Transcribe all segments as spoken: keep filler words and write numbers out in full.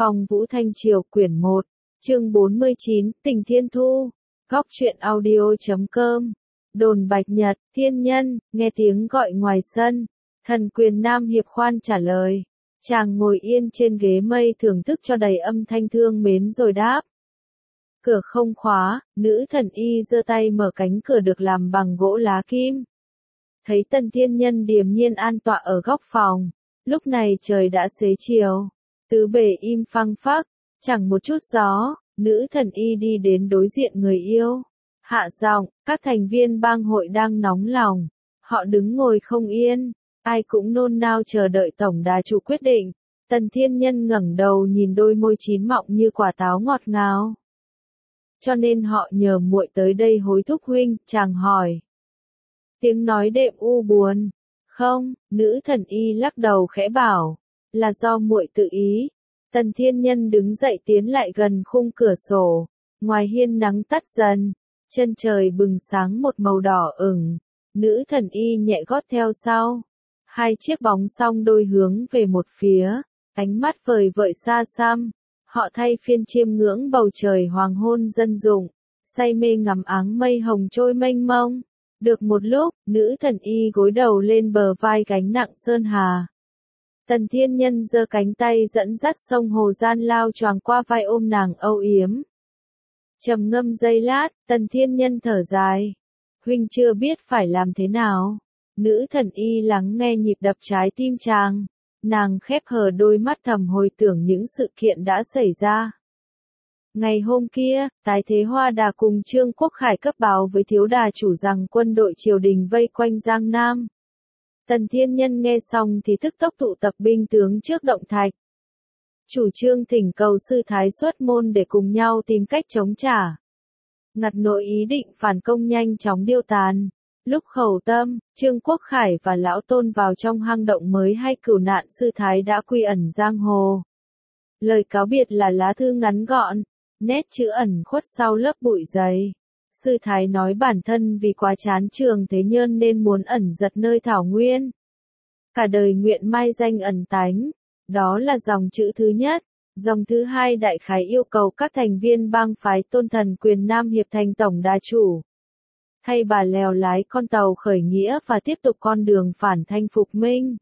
Phong Vũ Thanh Triều quyển một, chương bốn mươi chín, Tình Thiên Thu, góc truyện audio chấm com. Đồn Bạch Nhật, thiên nhân, nghe tiếng gọi ngoài sân. Thần quyền Nam Hiệp khoan trả lời. Chàng ngồi yên trên ghế mây thưởng thức cho đầy âm thanh thương mến rồi đáp. Cửa không khóa, nữ thần y giơ tay mở cánh cửa được làm bằng gỗ lá kim. Thấy Tần Thiên Nhân điềm nhiên an tọa ở góc phòng. Lúc này trời đã xế chiều. Tứ bề im phăng phắc, chẳng một chút gió, nữ thần y đi đến đối diện người yêu. Hạ giọng, các thành viên bang hội đang nóng lòng. Họ đứng ngồi không yên, ai cũng nôn nao chờ đợi tổng đà chủ quyết định. Tần Thiên Nhân ngẩng đầu nhìn đôi môi chín mọng như quả táo ngọt ngào. Cho nên họ nhờ muội tới đây hối thúc huynh, chàng hỏi. Tiếng nói đệm u buồn. Không, nữ thần y lắc đầu khẽ bảo. Là do muội tự ý. Tần Thiên Nhân đứng dậy tiến lại gần khung cửa sổ. Ngoài hiên nắng tắt dần. Chân trời bừng sáng một màu đỏ ửng. Nữ thần y nhẹ gót theo sau. Hai chiếc bóng song đôi hướng về một phía. Ánh mắt vời vợi xa xăm. Họ thay phiên chiêm ngưỡng bầu trời hoàng hôn dân dụng. Say mê ngắm áng mây hồng trôi mênh mông. Được một lúc, nữ thần y gối đầu lên bờ vai gánh nặng sơn hà. Tần Thiên Nhân giơ cánh tay dẫn dắt sông hồ gian lao choàng qua vai ôm nàng âu yếm. Trầm ngâm giây lát, Tần Thiên Nhân thở dài. Huynh chưa biết phải làm thế nào. Nữ thần y lắng nghe nhịp đập trái tim chàng. Nàng khép hờ đôi mắt thầm hồi tưởng những sự kiện đã xảy ra. Ngày hôm kia, Tái Thế Hoa Đà cùng Trương Quốc Khải cấp báo với thiếu đà chủ rằng quân đội triều đình vây quanh Giang Nam. Tần Thiên Nhân nghe xong thì tức tốc tụ tập binh tướng trước động thạch. Chủ trương thỉnh cầu sư thái xuất môn để cùng nhau tìm cách chống trả. Ngặt nỗi ý định phản công nhanh chóng điêu tàn. Lúc Khẩu Tâm, Trương Quốc Khải và Lão Tôn vào trong hang động mới hay cửu nạn sư thái đã quy ẩn giang hồ. Lời cáo biệt là lá thư ngắn gọn, nét chữ ẩn khuất sau lớp bụi dày. Sư thái nói bản thân vì quá chán trường thế nhân nên muốn ẩn giật nơi thảo nguyên. Cả đời nguyện mai danh ẩn tánh. Đó là dòng chữ thứ nhất. Dòng thứ hai đại khái yêu cầu các thành viên bang phái tôn thần quyền Nam Hiệp thành tổng đà chủ. Thay bà lèo lái con tàu khởi nghĩa và tiếp tục con đường phản thanh phục minh.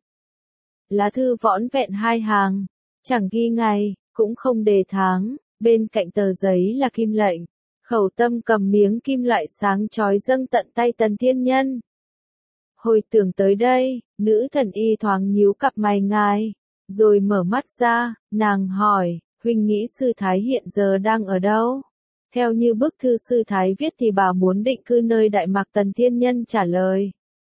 Lá thư vỏn vẹn hai hàng. Chẳng ghi ngày, cũng không đề tháng. Bên cạnh tờ giấy là kim lệnh. Khẩu Tâm cầm miếng kim loại sáng chói dâng tận tay Tần Thiên Nhân. Hồi tưởng tới đây, nữ thần y thoáng nhíu cặp mày ngài. Rồi mở mắt ra, nàng hỏi, huynh nghĩ sư thái hiện giờ đang ở đâu? Theo như bức thư sư thái viết thì bà muốn định cư nơi Đại Mạc. Tần Thiên Nhân trả lời.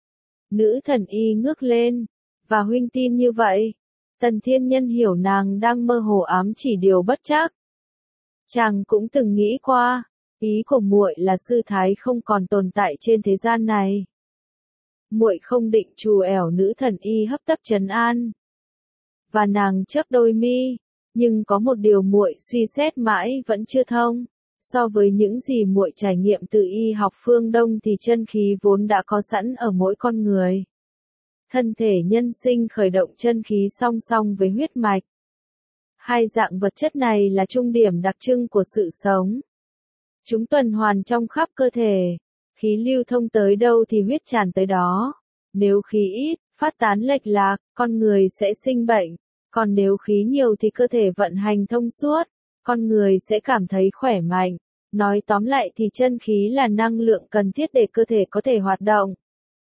Nữ thần y ngước lên. Và huynh tin như vậy? Tần Thiên Nhân hiểu nàng đang mơ hồ ám chỉ điều bất trắc. Chàng cũng từng nghĩ qua. Ý của muội là sư thái không còn tồn tại trên thế gian này. Muội không định trù ẻo. Nữ thần y hấp tấp trấn an. Và nàng chớp đôi mi, nhưng có một điều muội suy xét mãi vẫn chưa thông. So với những gì muội trải nghiệm từ y học phương Đông thì chân khí vốn đã có sẵn ở mỗi con người. Thân thể nhân sinh khởi động chân khí song song với huyết mạch. Hai dạng vật chất này là trung điểm đặc trưng của sự sống. Chúng tuần hoàn trong khắp cơ thể. Khí lưu thông tới đâu thì huyết tràn tới đó. Nếu khí ít, phát tán lệch lạc, con người sẽ sinh bệnh. Còn nếu khí nhiều thì cơ thể vận hành thông suốt, con người sẽ cảm thấy khỏe mạnh. Nói tóm lại thì chân khí là năng lượng cần thiết để cơ thể có thể hoạt động.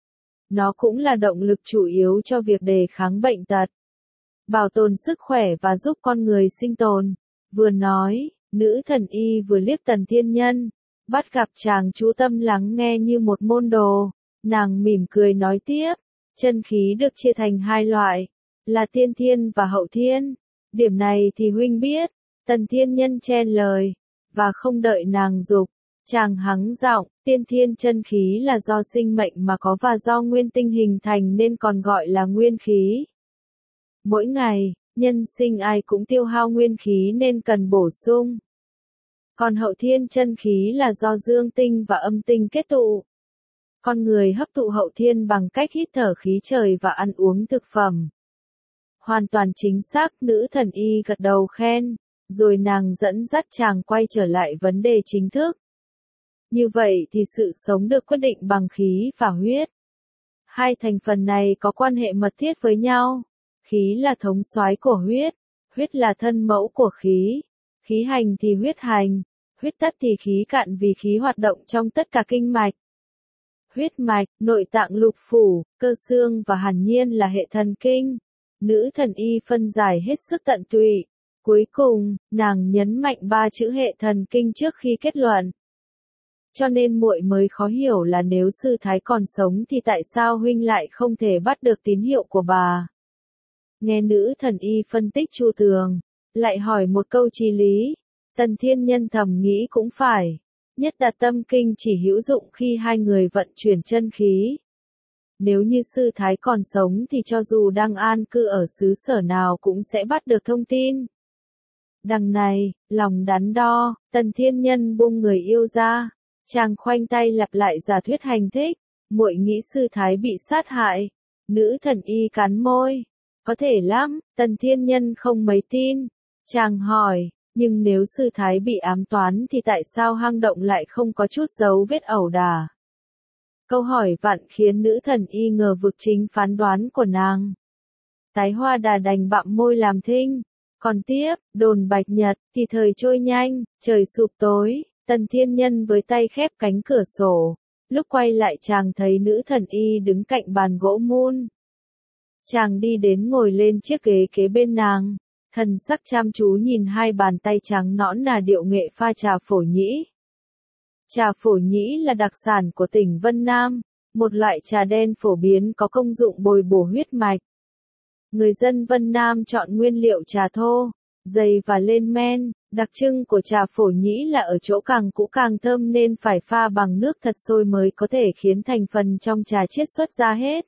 Nó cũng là động lực chủ yếu cho việc đề kháng bệnh tật, bảo tồn sức khỏe và giúp con người sinh tồn. Vừa nói, nữ thần y vừa liếc Tần Thiên Nhân, bắt gặp chàng chú tâm lắng nghe như một môn đồ. Nàng mỉm cười nói tiếp, chân khí được chia thành hai loại, là tiên thiên và hậu thiên. Điểm này thì huynh biết. Tần Thiên Nhân chen lời, và không đợi nàng dục, chàng hắng giọng, tiên thiên chân khí là do sinh mệnh mà có và do nguyên tinh hình thành nên còn gọi là nguyên khí. Mỗi ngày, nhân sinh ai cũng tiêu hao nguyên khí nên cần bổ sung. Còn hậu thiên chân khí là do dương tinh và âm tinh kết tụ. Con người hấp thụ hậu thiên bằng cách hít thở khí trời và ăn uống thực phẩm. Hoàn toàn chính xác, nữ thần y gật đầu khen. rồi nàng dẫn dắt chàng quay trở lại vấn đề chính thức. Như vậy thì sự sống được quyết định bằng khí và huyết. Hai thành phần này có quan hệ mật thiết với nhau. Khí là thống soái của huyết, huyết là thân mẫu của khí. Khí hành thì huyết hành, huyết tắt thì khí cạn vì khí hoạt động trong tất cả kinh mạch. Huyết mạch, nội tạng lục phủ, cơ xương và hàn nhiên là hệ thần kinh. Nữ thần y phân giải hết sức tận tụy. Cuối cùng, nàng nhấn mạnh ba chữ hệ thần kinh trước khi kết luận. Cho nên muội mới khó hiểu là nếu sư thái còn sống thì tại sao huynh lại không thể bắt được tín hiệu của bà. Nghe nữ thần y phân tích chu tường, lại hỏi một câu chí lý. Tần Thiên Nhân thầm nghĩ cũng phải. Nhất đạt tâm kinh chỉ hữu dụng khi hai người vận chuyển chân khí. Nếu như sư thái còn sống thì cho dù đang an cư ở xứ sở nào cũng sẽ bắt được thông tin. Đằng này, lòng đắn đo, Tần Thiên Nhân buông người yêu ra. Chàng khoanh tay lặp lại giả thuyết hành thích. Muội nghĩ sư thái bị sát hại. Nữ thần y cắn môi. Có thể lắm, Tần Thiên Nhân không mấy tin. Chàng hỏi, nhưng nếu sư thái bị ám toán thì tại sao hang động lại không có chút dấu vết ẩu đả? Câu hỏi vặn khiến nữ thần y ngờ vực chính phán đoán của nàng. Tái Hoa Đà đành bặm môi làm thinh. Còn tiếp, đồn Bạch Nhật, thì thời trôi nhanh, trời sụp tối, Tần Thiên Nhân với tay khép cánh cửa sổ. Lúc quay lại chàng thấy nữ thần y đứng cạnh bàn gỗ mun. Chàng đi đến ngồi lên chiếc ghế kế bên nàng. Thần sắc chăm chú nhìn hai bàn tay trắng nõn nà điệu nghệ pha trà phổ nhĩ. Trà phổ nhĩ là đặc sản của tỉnh Vân Nam, một loại trà đen phổ biến có công dụng bồi bổ huyết mạch. Người dân Vân Nam chọn nguyên liệu trà thô, dày và lên men. Đặc trưng của trà phổ nhĩ là ở chỗ càng cũ càng thơm nên phải pha bằng nước thật sôi mới có thể khiến thành phần trong trà chiết xuất ra hết.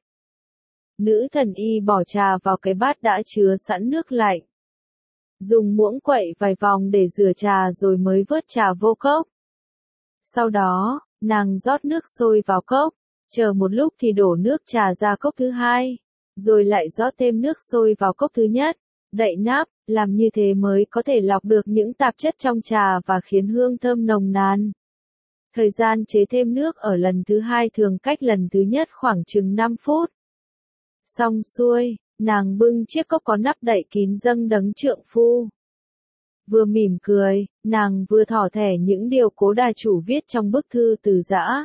Nữ thần y bỏ trà vào cái bát đã chứa sẵn nước lạnh. Dùng muỗng quậy vài vòng để rửa trà rồi mới vớt trà vô cốc. Sau đó, nàng rót nước sôi vào cốc, chờ một lúc thì đổ nước trà ra cốc thứ hai, rồi lại rót thêm nước sôi vào cốc thứ nhất, đậy nắp, làm như thế mới có thể lọc được những tạp chất trong trà và khiến hương thơm nồng nàn. Thời gian chế thêm nước ở lần thứ hai thường cách lần thứ nhất khoảng chừng năm phút. Xong xuôi, nàng bưng chiếc cốc có nắp đậy kín dâng đấng trượng phu. Vừa mỉm cười, nàng vừa thỏ thẻ những điều Cố Đà chủ viết trong bức thư từ giã.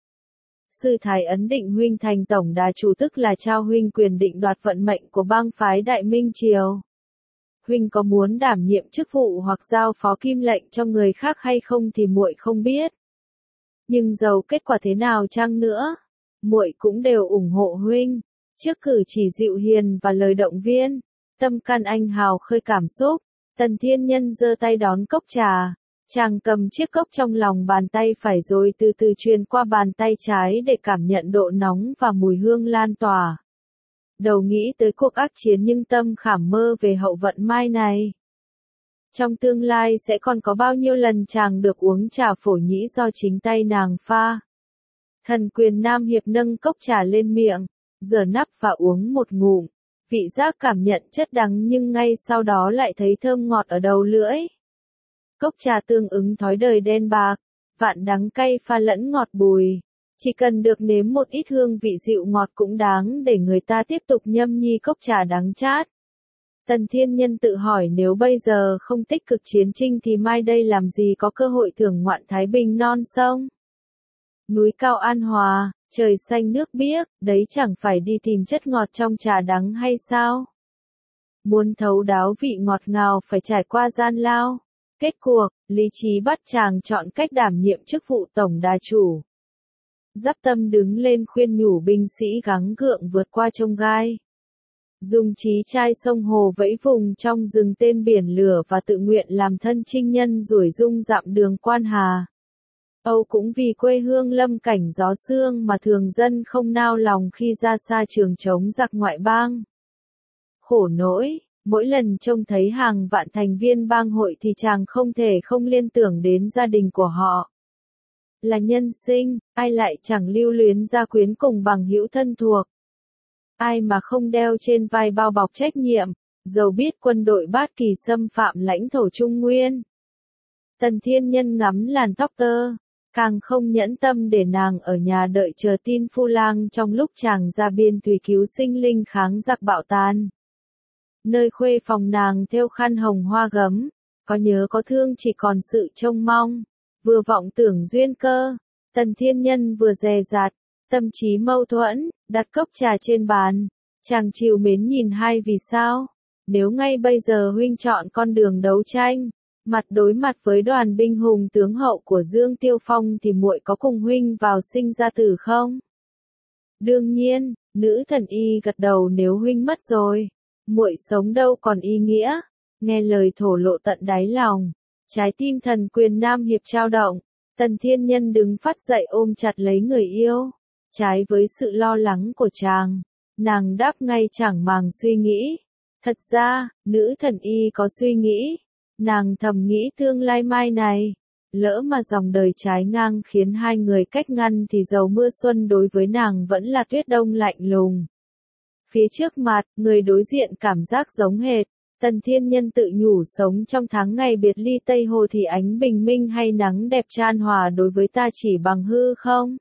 Sư thái ấn định huynh thành tổng đà chủ tức là trao huynh quyền định đoạt vận mệnh của bang phái Đại Minh Triều. Huynh có muốn đảm nhiệm chức vụ hoặc giao phó kim lệnh cho người khác hay không thì muội không biết. Nhưng dầu kết quả thế nào chăng nữa, muội cũng đều ủng hộ huynh. Trước cử chỉ dịu hiền và lời động viên, tâm can anh hào khơi cảm xúc, Tần Thiên Nhân giơ tay đón cốc trà. Chàng cầm chiếc cốc trong lòng bàn tay phải rồi từ từ truyền qua bàn tay trái để cảm nhận độ nóng và mùi hương lan tỏa. Đầu nghĩ tới cuộc ác chiến nhưng tâm khảm mơ về hậu vận mai này. Trong tương lai sẽ còn có bao nhiêu lần chàng được uống trà phổ nhĩ do chính tay nàng pha. Thần Quyền Nam Hiệp nâng cốc trà lên miệng, giở nắp và uống một ngụm. Vị giác cảm nhận chất đắng nhưng ngay sau đó lại thấy thơm ngọt ở đầu lưỡi. Cốc trà tương ứng thói đời đen bạc, vạn đắng cay pha lẫn ngọt bùi. Chỉ cần được nếm một ít hương vị dịu ngọt cũng đáng để người ta tiếp tục nhâm nhi cốc trà đắng chát. Tần Thiên Nhân tự hỏi nếu bây giờ không tích cực chiến chinh thì mai đây làm gì có cơ hội thưởng ngoạn Thái Bình non sông. Núi cao An Hòa, trời xanh nước biếc, đấy chẳng phải đi tìm chất ngọt trong trà đắng hay sao? Muốn thấu đáo vị ngọt ngào phải trải qua gian lao. Kết cuộc, lý trí bắt chàng chọn cách đảm nhiệm chức vụ tổng đà chủ. Giáp Tâm đứng lên khuyên nhủ binh sĩ gắng gượng vượt qua chông gai. Dùng trí trai sông hồ vẫy vùng trong rừng tên biển lửa và tự nguyện làm thân trinh nhân rủi dung dặm đường quan hà. Âu cũng vì quê hương lâm cảnh gió sương mà thường dân không nao lòng khi ra xa trường chống giặc ngoại bang. Khổ nỗi, mỗi lần trông thấy hàng vạn thành viên bang hội thì chàng không thể không liên tưởng đến gia đình của họ. Là nhân sinh, ai lại chẳng lưu luyến gia quyến cùng bằng hữu thân thuộc. Ai mà không đeo trên vai bao bọc trách nhiệm, dầu biết quân đội Bát Kỳ xâm phạm lãnh thổ Trung Nguyên. Tần Thiên Nhân ngắm làn tóc tơ, càng không nhẫn tâm để nàng ở nhà đợi chờ tin Phu Lang trong lúc chàng ra biên thủy cứu sinh linh kháng giặc bạo tàn. Nơi khuê phòng nàng thêu khăn hồng hoa gấm, có nhớ có thương chỉ còn sự trông mong, vừa vọng tưởng duyên cơ. Tần Thiên Nhân vừa dè dặt, tâm trí mâu thuẫn, đặt cốc trà trên bàn, chàng trìu mến nhìn hai vì sao. Nếu ngay bây giờ huynh chọn con đường đấu tranh, mặt đối mặt với đoàn binh hùng tướng hậu của Dương Tiêu Phong thì muội có cùng huynh vào sinh ra tử không? Đương nhiên, nữ thần y gật đầu, nếu huynh mất rồi, muội sống đâu còn ý nghĩa. Nghe lời thổ lộ tận đáy lòng, trái tim Thần Quyền Nam Hiệp trao động, Tần Thiên Nhân đứng phát dậy ôm chặt lấy người yêu. Trái với sự lo lắng của chàng, nàng đáp ngay chẳng màng suy nghĩ. Thật ra, nữ thần y có suy nghĩ. Nàng thầm nghĩ tương lai mai này, lỡ mà dòng đời trái ngang khiến hai người cách ngăn thì dầu mưa xuân đối với nàng vẫn là tuyết đông lạnh lùng. Phía trước mặt, người đối diện cảm giác giống hệt. Tần Thiên Nhân tự nhủ sống trong tháng ngày biệt ly Tây Hồ thì ánh bình minh hay nắng đẹp chan hòa đối với ta chỉ bằng hư không?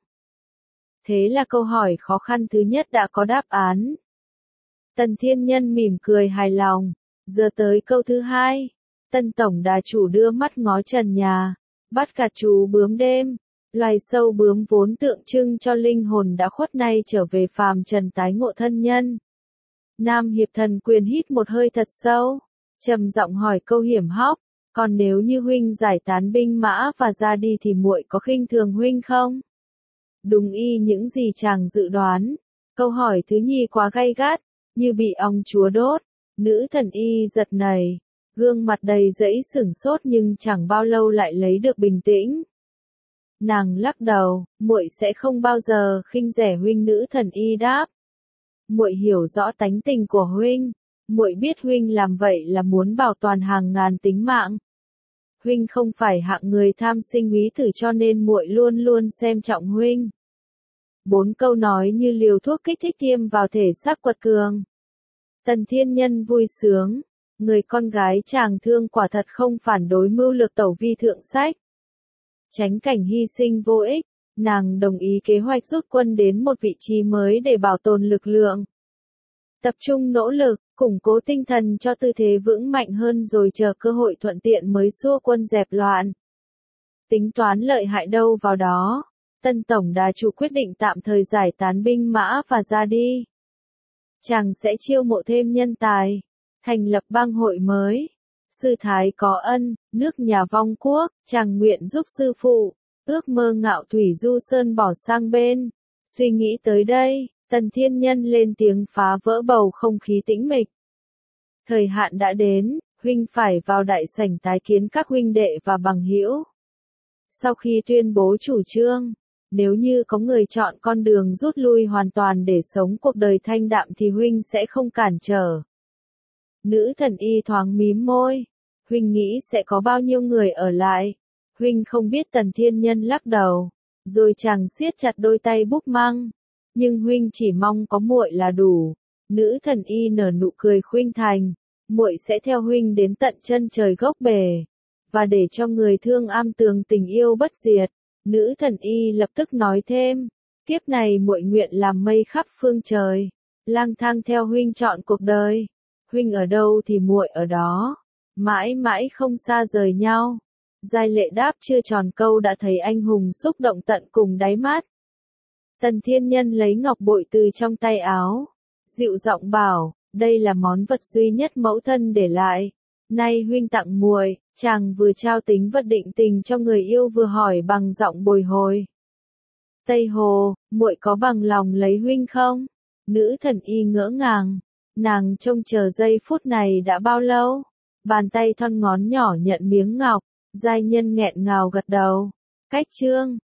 Thế là câu hỏi khó khăn thứ nhất đã có đáp án. Tần Thiên Nhân mỉm cười hài lòng. Giờ tới câu thứ hai. Tân tổng đà chủ đưa mắt ngó trần nhà, bắt gặt chú bướm đêm. Loài sâu bướm vốn tượng trưng cho linh hồn đã khuất nay trở về phàm trần tái ngộ thân nhân. Nam Hiệp Thần Quyền hít một hơi thật sâu, trầm giọng hỏi câu hiểm hóc, còn nếu như huynh giải tán binh mã và ra đi thì muội có khinh thường huynh không? Đúng y những gì chàng dự đoán. Câu hỏi thứ nhì quá gay gắt, như bị ong chúa đốt. Nữ thần y giật nảy, gương mặt đầy dẫy sửng sốt nhưng chẳng bao lâu lại lấy được bình tĩnh. Nàng lắc đầu, muội sẽ không bao giờ khinh rẻ huynh. Nữ thần y đáp. Muội hiểu rõ tánh tình của huynh, muội biết huynh làm vậy là muốn bảo toàn hàng ngàn tính mạng. Huynh không phải hạng người tham sinh úy tử cho nên muội luôn luôn xem trọng huynh. Bốn câu nói như liều thuốc kích thích tiêm vào thể xác quật cường. Tần Thiên Nhân vui sướng, người con gái chàng thương quả thật không phản đối mưu lược tẩu vi thượng sách. Tránh cảnh hy sinh vô ích, nàng đồng ý kế hoạch rút quân đến một vị trí mới để bảo tồn lực lượng. Tập trung nỗ lực, củng cố tinh thần cho tư thế vững mạnh hơn rồi chờ cơ hội thuận tiện mới xua quân dẹp loạn. Tính toán lợi hại đâu vào đó, Tân Tổng Đà Chủ quyết định tạm thời giải tán binh mã và ra đi. Chàng sẽ chiêu mộ thêm nhân tài, thành lập bang hội mới. Sư thái có ân, nước nhà vong quốc, chàng nguyện giúp sư phụ. Ước mơ ngạo thủy du sơn bỏ sang bên. Suy nghĩ tới đây, Tần Thiên Nhân lên tiếng phá vỡ bầu không khí tĩnh mịch. Thời hạn đã đến, huynh phải vào đại sảnh tái kiến các huynh đệ và bằng hữu. Sau khi tuyên bố chủ trương, nếu như có người chọn con đường rút lui hoàn toàn để sống cuộc đời thanh đạm thì huynh sẽ không cản trở. Nữ thần y thoáng mím môi. Huynh nghĩ sẽ có bao nhiêu người ở lại? Huynh không biết. Tần Thiên Nhân lắc đầu, rồi chàng siết chặt đôi tay búp măng. Nhưng huynh chỉ mong có muội là đủ. Nữ thần y nở nụ cười khuynh thành, muội sẽ theo huynh đến tận chân trời gốc bể, và để cho người thương am tường tình yêu bất diệt. Nữ thần y lập tức nói thêm, kiếp này muội nguyện làm mây khắp phương trời, lang thang theo huynh trọn cuộc đời. Huynh ở đâu thì muội ở đó, mãi mãi không xa rời nhau. Giai Lệ đáp chưa tròn câu đã thấy anh hùng xúc động tận cùng đáy mắt. Tần Thiên Nhân lấy ngọc bội từ trong tay áo, dịu giọng bảo, đây là món vật duy nhất mẫu thân để lại. Nay huynh tặng muội. Chàng vừa trao tính vật định tình cho người yêu vừa hỏi bằng giọng bồi hồi. Tây Hồ, muội có bằng lòng lấy huynh không? Nữ thần y ngỡ ngàng, nàng trông chờ giây phút này đã bao lâu? Bàn tay thon ngón nhỏ nhận miếng ngọc, giai nhân nghẹn ngào gật đầu. Cách chương